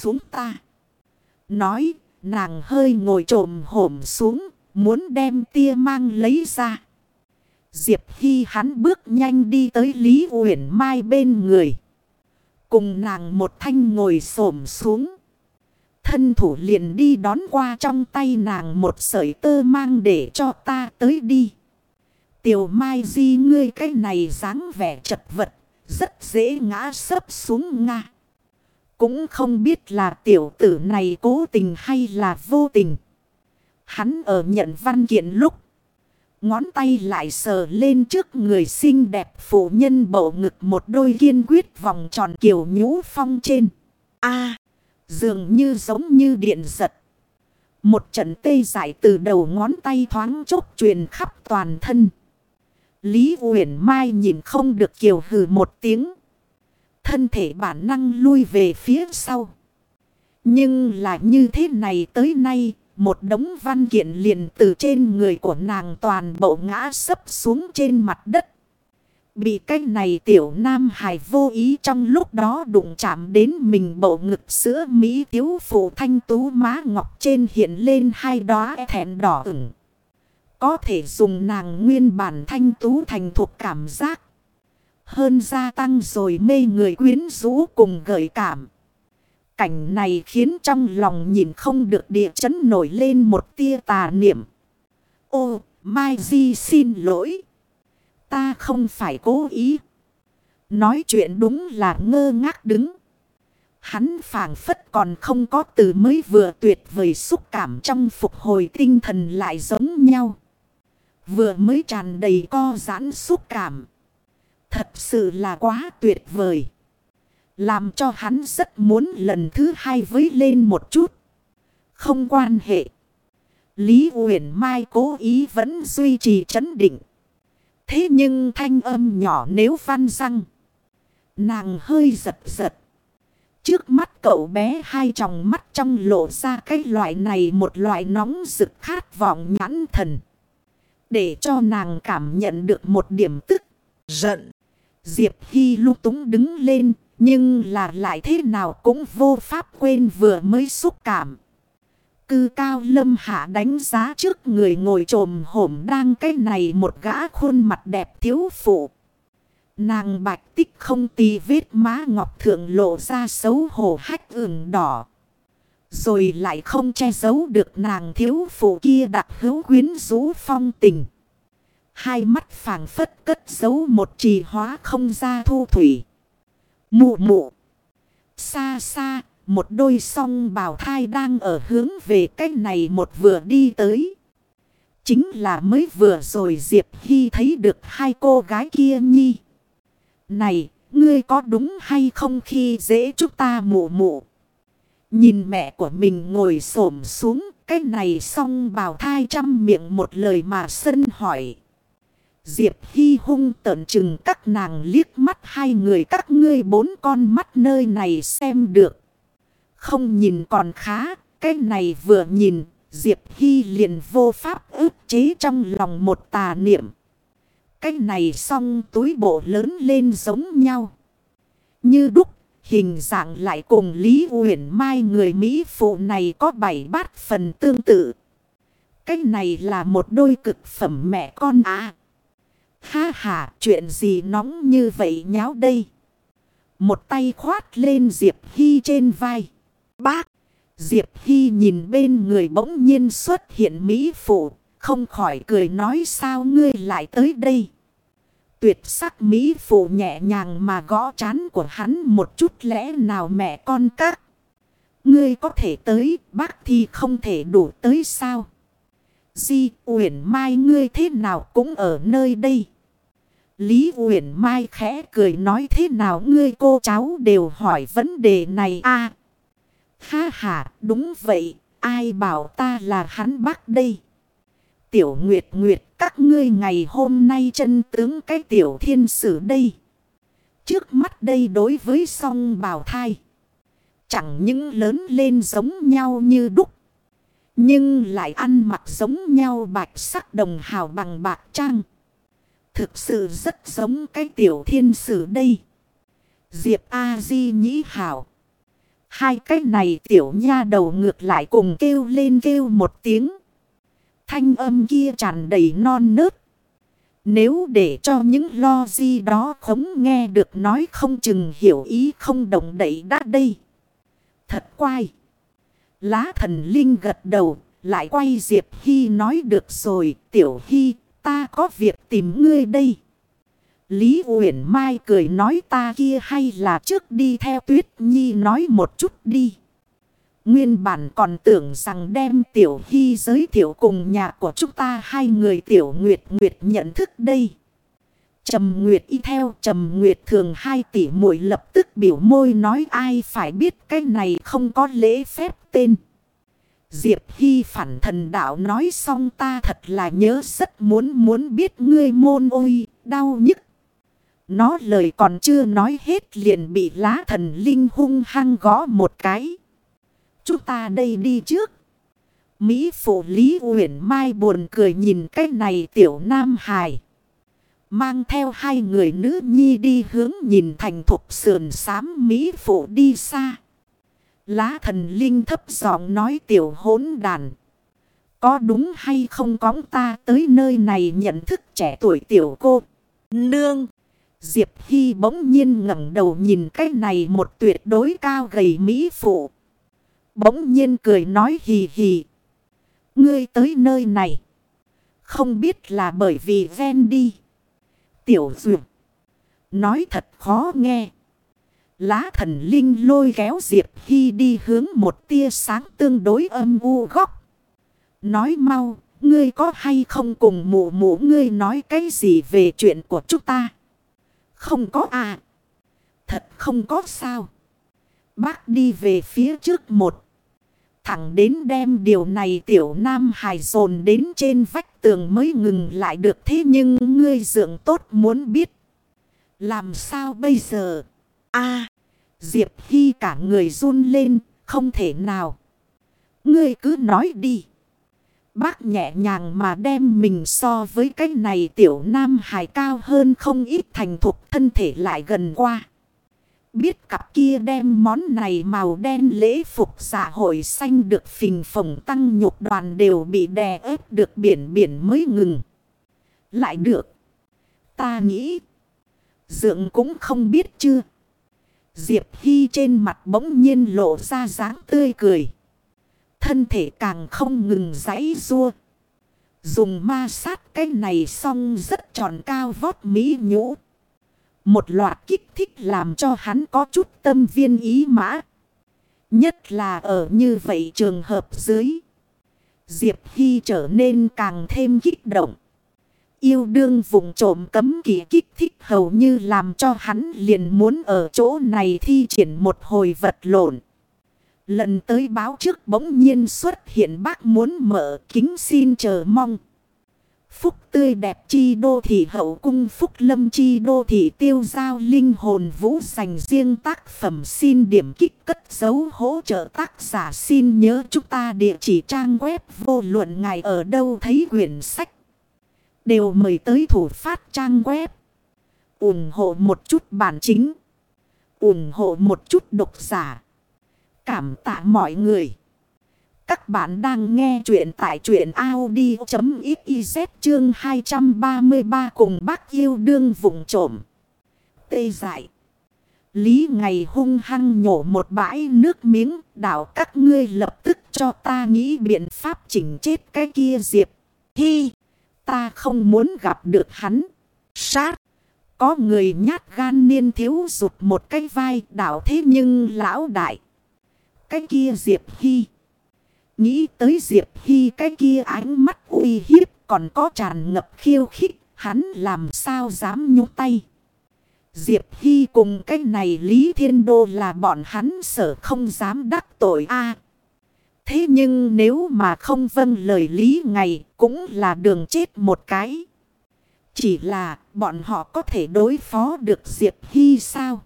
xuống ta. Nói, nàng hơi ngồi trồm hổm xuống, muốn đem tia mang lấy ra. Diệp Hy hắn bước nhanh đi tới Lý Uyển Mai bên người. Cùng nàng một thanh ngồi xổm xuống. Thân thủ liền đi đón qua trong tay nàng một sợi tơ mang để cho ta tới đi. Tiểu Mai Di ngươi cái này dáng vẻ chật vật, rất dễ ngã sấp xuống nga. Cũng không biết là tiểu tử này cố tình hay là vô tình. Hắn ở nhận văn kiện lúc. Ngón tay lại sờ lên trước người xinh đẹp phụ nhân bộ ngực một đôi kiên quyết vòng tròn kiều nhũ phong trên. Dường như giống như điện giật. Một trận tê dại từ đầu ngón tay thoáng chốc truyền khắp toàn thân. Lý Uyển Mai nhìn không được kiều hừ một tiếng. Thân thể bản năng lui về phía sau. Nhưng là như thế này tới nay, một đống văn kiện liền từ trên người của nàng toàn bộ ngã sấp xuống trên mặt đất. Bị cái này tiểu nam hài vô ý trong lúc đó đụng chạm đến mình bộ ngực sữa mỹ tiếu phụ thanh tú má ngọc trên hiện lên hai đóa thẹn đỏ ửng. Có thể dùng nàng nguyên bản thanh tú thành thuộc cảm giác. Hơn gia tăng rồi mê người quyến rũ cùng gợi cảm. Cảnh này khiến trong lòng nhìn không được địa chấn nổi lên một tia tà niệm. Ô, Mai Di xin lỗi. Ta không phải cố ý. Nói chuyện đúng là ngơ ngác đứng. Hắn phảng phất còn không có từ mới vừa tuyệt vời xúc cảm trong phục hồi tinh thần lại giống nhau. Vừa mới tràn đầy co giãn xúc cảm. Thật sự là quá tuyệt vời. Làm cho hắn rất muốn lần thứ hai với lên một chút. Không quan hệ. Lý Uyển Mai cố ý vẫn duy trì trấn định. Thế nhưng thanh âm nhỏ nếu văn răng. Nàng hơi giật giật. Trước mắt cậu bé hai tròng mắt trong lộ ra cái loại này một loại nóng rực khát vọng nhãn thần. Để cho nàng cảm nhận được một điểm tức giận. Diệp Hy lung túng đứng lên. Nhưng là lại thế nào cũng vô pháp quên vừa mới xúc cảm. Cư Cao Lâm Hạ đánh giá trước người ngồi trồm hổm đang cái này một gã khuôn mặt đẹp thiếu phụ. Nàng bạch tích không tì vết má ngọc thượng lộ ra xấu hổ hách ửng đỏ. Rồi lại không che giấu được nàng thiếu phụ kia đặc hữu quyến rũ phong tình. Hai mắt phảng phất cất giấu một trì hóa không ra thu thủy. Mụ mụ. Xa xa, một đôi song bào thai đang ở hướng về cách này một vừa đi tới. Chính là mới vừa rồi Diệp Hy thấy được hai cô gái kia nhi. Này, ngươi có đúng hay không khi dễ chúng ta mụ mụ? Nhìn mẹ của mình ngồi xổm xuống, cái này song bào thai trăm miệng một lời mà sân hỏi. Diệp Hy hung tợn chừng các nàng liếc mắt hai người các ngươi bốn con mắt nơi này xem được. Không nhìn còn khá, cái này vừa nhìn, Diệp Hy liền vô pháp ức chế trong lòng một tà niệm. Cái này xong túi bộ lớn lên giống nhau. Như đúc, hình dạng lại cùng Lý Uyển Mai người Mỹ phụ này có 7-8 phần tương tự. Cái này là một đôi cực phẩm mẹ con à. Ha ha, chuyện gì nóng như vậy nháo đây. Một tay khoát lên Diệp Hy trên vai. Bác! Diệp Hy nhìn bên người bỗng nhiên xuất hiện Mỹ phụ. Không khỏi cười nói sao ngươi lại tới đây. Tuyệt sắc Mỹ phụ nhẹ nhàng mà gõ trán của hắn một chút lẽ nào mẹ con các. Ngươi có thể tới, bác thì không thể đủ tới sao. Di Uyển Mai ngươi thế nào cũng ở nơi đây. Lý Uyển Mai khẽ cười nói thế nào ngươi cô cháu đều hỏi vấn đề này à. Ha ha đúng vậy, ai bảo ta là hắn bác đây. Tiểu Nguyệt Nguyệt các ngươi ngày hôm nay chân tướng cái tiểu thiên sử đây. Trước mắt đây đối với song bào thai. Chẳng những lớn lên giống nhau như đúc. Nhưng lại ăn mặc giống nhau bạch sắc đồng hào bằng bạc trang. Thực sự rất giống cái tiểu thiên sử đây. Diệp A-di nhĩ hảo. Hai cái này tiểu nha đầu ngược lại cùng kêu lên kêu một tiếng. Thanh âm kia tràn đầy non nớt. Nếu để cho những lo gì đó không nghe được nói không chừng hiểu ý không động đậy đã đây. Thật quái. Lá thần linh gật đầu, lại quay Diệp Hy nói được rồi, Tiểu Hy, ta có việc tìm ngươi đây. Lý Uyển Mai cười nói ta kia hay là trước đi theo Tuyết Nhi nói một chút đi. Nguyên bản còn tưởng rằng đem Tiểu Hy giới thiệu cùng nhà của chúng ta hai người Tiểu Nguyệt Nguyệt nhận thức đây. Trầm Nguyệt y theo Trầm Nguyệt thường 2 tỷ muội lập tức biểu môi nói ai phải biết cái này không có lễ phép tên. Diệp Hy phản thần đạo nói xong ta thật là nhớ rất muốn biết ngươi môn ôi, đau nhức. Nó lời còn chưa nói hết liền bị lá thần linh hung hăng gõ một cái. Chúng ta đây đi trước. Mỹ phụ Lý Uyển Mai buồn cười nhìn cái này tiểu nam hài. Mang theo 2 người nữ nhi đi hướng nhìn thành thục sườn xám Mỹ phụ đi xa. Lá thần linh thấp giọng nói tiểu hỗn đàn. Có đúng hay không cõng ta tới nơi này nhận thức trẻ tuổi tiểu cô nương. Diệp Hy bỗng nhiên ngẩng đầu nhìn cái này một tuyệt đối cao gầy Mỹ phụ. Bỗng nhiên cười nói hì hì. Ngươi tới nơi này. Không biết là bởi vì ven đi. Tiểu duyệt. Nói thật khó nghe. Lá thần linh lôi kéo Diệp Hy đi hướng một tia sáng tương đối âm u góc. Nói mau, ngươi có hay không cùng mụ mụ ngươi nói cái gì về chuyện của chúng ta? Không có à. Thật không có sao. Bác đi về phía trước một. Thẳng đến đem điều này tiểu nam hài dồn đến trên vách tường mới ngừng lại được. Thế nhưng ngươi dưỡng tốt muốn biết. Làm sao bây giờ? Diệp Hy cả người run lên. Không thể nào. Ngươi cứ nói đi. Bác nhẹ nhàng mà đem mình so với cái này tiểu nam hài cao hơn không ít thành thục thân thể lại gần qua. Biết cặp kia đem món này màu đen lễ phục dạ hội xanh được phình phồng tăng nhục đoàn đều bị đè ép được biển mới ngừng. Lại được. Ta nghĩ. Dượng cũng không biết chưa. Diệp Hy trên mặt bỗng nhiên lộ ra dáng tươi cười. Thân thể càng không ngừng giãy giụa. Dùng ma sát cái này xong rất tròn cao vót mỹ nhũ. Một loạt kích thích làm cho hắn có chút tâm viên ý mã. Nhất là ở như vậy trường hợp dưới. Diệp Hy trở nên càng thêm kích động. Yêu đương vùng trộm cấm kỵ kích thích hầu như làm cho hắn liền muốn ở chỗ này thi triển một hồi vật lộn. Lần tới báo trước bỗng nhiên xuất hiện bác muốn mở kính xin chờ mong. Phúc tươi đẹp chi đô thị hậu cung Phúc lâm chi đô thị tiêu giao linh hồn vũ dành riêng tác phẩm xin điểm kích cất dấu hỗ trợ tác giả xin nhớ chúng ta địa chỉ trang web vô luận ngài ở đâu thấy quyển sách. Đều mời tới thủ phát trang web. Ủng hộ một chút bản chính. Ủng hộ một chút độc giả. Cảm tạ mọi người. Các bạn đang nghe chuyện tại truyện audio.xyz chương 233 cùng bác yêu đương vụng trộm. Tê dại. Lý ngày hung hăng nhổ một bãi nước miếng. Đảo các ngươi lập tức cho ta nghĩ biện pháp chỉnh chết cái kia Diệp Hy. Ta không muốn gặp được hắn. Sát. Có người nhát gan niên thiếu rụt một cái vai đảo thế nhưng lão đại. Cái kia Diệp Hy. Nghĩ tới Diệp Hy cái kia ánh mắt uy hiếp còn có tràn ngập khiêu khích. Hắn làm sao dám nhúc tay. Diệp Hy cùng cái này Lý Thiên Đô là bọn hắn sợ không dám đắc tội a. Thế nhưng nếu mà không vâng lời Lý ngày cũng là đường chết một cái. Chỉ là bọn họ có thể đối phó được Diệp Hy sao?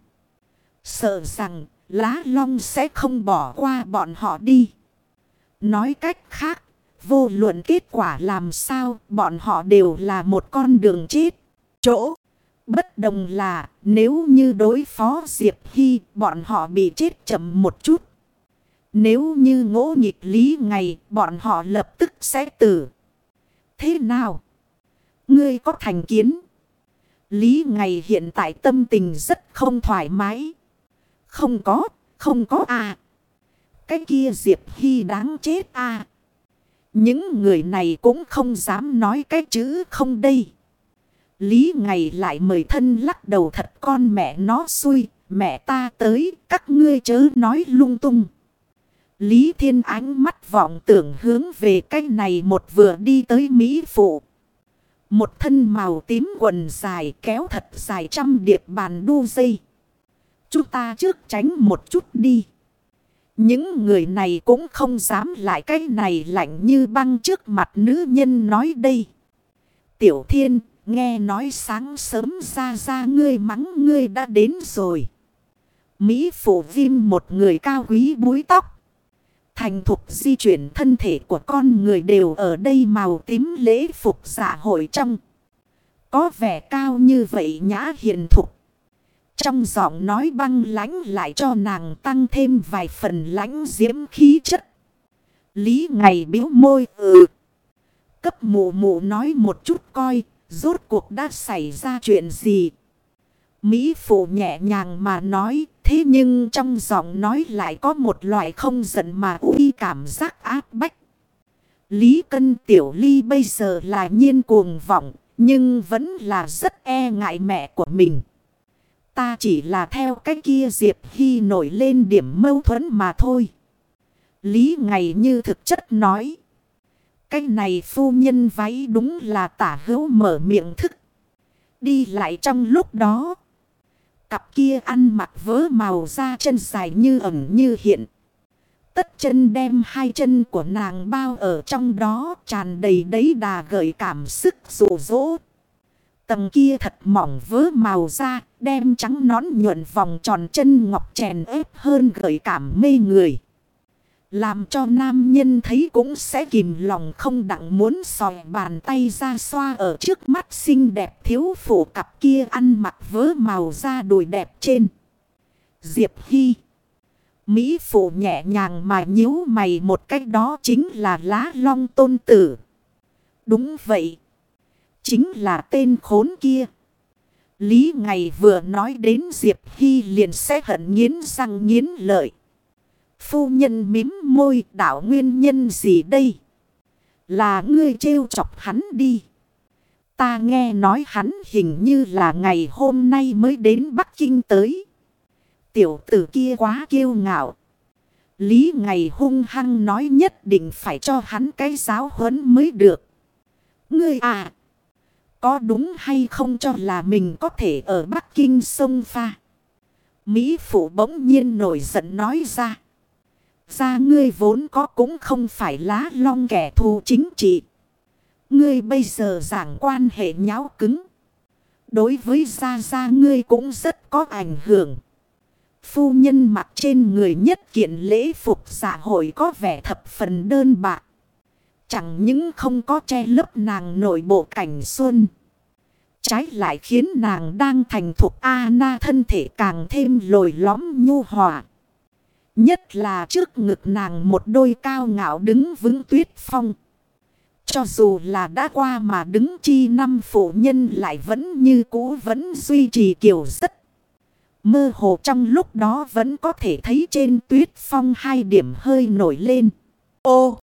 Sợ rằng Lá Long sẽ không bỏ qua bọn họ đi. Nói cách khác, vô luận kết quả làm sao bọn họ đều là một con đường chết. Chỗ bất đồng là nếu như đối phó Diệp Hy bọn họ bị chết chậm một chút. Nếu như ngỗ nghịch Lý Ngày, bọn họ lập tức sẽ tử. Thế nào? Ngươi có thành kiến? Lý Ngày hiện tại tâm tình rất không thoải mái. Không có à. Cái kia Diệp Hy đáng chết à. Những người này cũng không dám nói cái chữ không đây. Lý Ngày lại mời thân lắc đầu thật con mẹ nó xui. Mẹ ta tới, các ngươi chớ nói lung tung. Lý Thiên ánh mắt vọng tưởng hướng về cái này một vừa đi tới Mỹ phụ. Một thân màu tím quần dài kéo thật dài trăm điệp bàn đu dây. Chúng ta trước tránh một chút đi. Những người này cũng không dám lại cái này lạnh như băng trước mặt nữ nhân nói đây. Tiểu Thiên, nghe nói sáng sớm ra ngươi mắng ngươi đã đến rồi. Mỹ phụ Vim một người cao quý búi tóc. Thành thục di chuyển thân thể của con người đều ở đây màu tím lễ phục dạ hội trong. Có vẻ cao như vậy nhã hiền thục. Trong giọng nói băng lãnh lại cho nàng tăng thêm vài phần lãnh diễm khí chất. Lý Ngày bĩu môi Cấp mụ mụ nói một chút coi, rốt cuộc đã xảy ra chuyện gì. Mỹ phụ nhẹ nhàng mà nói, thế nhưng trong giọng nói lại có một loại không giận mà uy cảm giác áp bách. Lý Cân Tiểu Ly bây giờ là nhiên cuồng vọng, nhưng vẫn là rất e ngại mẹ của mình. Ta chỉ là theo cái kia Diệp Hy nổi lên điểm mâu thuẫn mà thôi. Lý Ngày như thực chất nói. Cái này phu nhân váy đúng là tả hữu mở miệng thức. Đi lại trong lúc đó. Cặp kia ăn mặc vớ màu da chân dài như ẩn như hiện. Tất chân đem hai chân của nàng bao ở trong đó tràn đầy đấy đà gợi cảm sức dụ dỗ. Tầng kia thật mỏng vớ màu da đem trắng nón nhuận vòng tròn chân ngọc chèn ép hơn gợi cảm mê người. Làm cho nam nhân thấy cũng sẽ kìm lòng không đặng muốn sòi bàn tay ra xoa ở trước mắt xinh đẹp thiếu phụ cặp kia ăn mặc vớ màu da đùi đẹp trên. Diệp Hy. Mỹ phụ nhẹ nhàng mà nhíu mày một cách đó chính là Lá Long tôn tử. Đúng vậy. Chính là tên khốn kia. Lý Ngày vừa nói đến Diệp Hy liền sẽ hận nghiến răng nghiến lợi. Phu nhân mím môi đảo nguyên nhân gì đây? Là ngươi trêu chọc hắn đi. Ta nghe nói hắn hình như là ngày hôm nay mới đến Bắc Kinh tới. Tiểu tử kia quá kiêu ngạo. Lý Ngày hung hăng nói nhất định phải cho hắn cái giáo huấn mới được. Ngươi à! Có đúng hay không cho là mình có thể ở Bắc Kinh sông pha? Mỹ phụ bỗng nhiên nổi giận nói ra. Ra ngươi vốn có cũng không phải Lá Long kẻ thù chính trị. Ngươi bây giờ giảng quan hệ nháo cứng. Đối với gia ngươi cũng rất có ảnh hưởng. Phu nhân mặc trên người nhất kiện lễ phục dạ hội có vẻ thập phần đơn bạc. Chẳng những không có che lấp nàng nội bộ cảnh xuân. Trái lại khiến nàng đang thành thục A-na thân thể càng thêm lồi lõm nhu hòa. Nhất là trước ngực nàng một đôi cao ngạo đứng vững tuyết phong. Cho dù là đã qua mà đứng chi năm phụ nhân lại vẫn như cũ vẫn duy trì kiểu rất. Mơ hồ trong lúc đó vẫn có thể thấy trên tuyết phong hai điểm hơi nổi lên. Ô!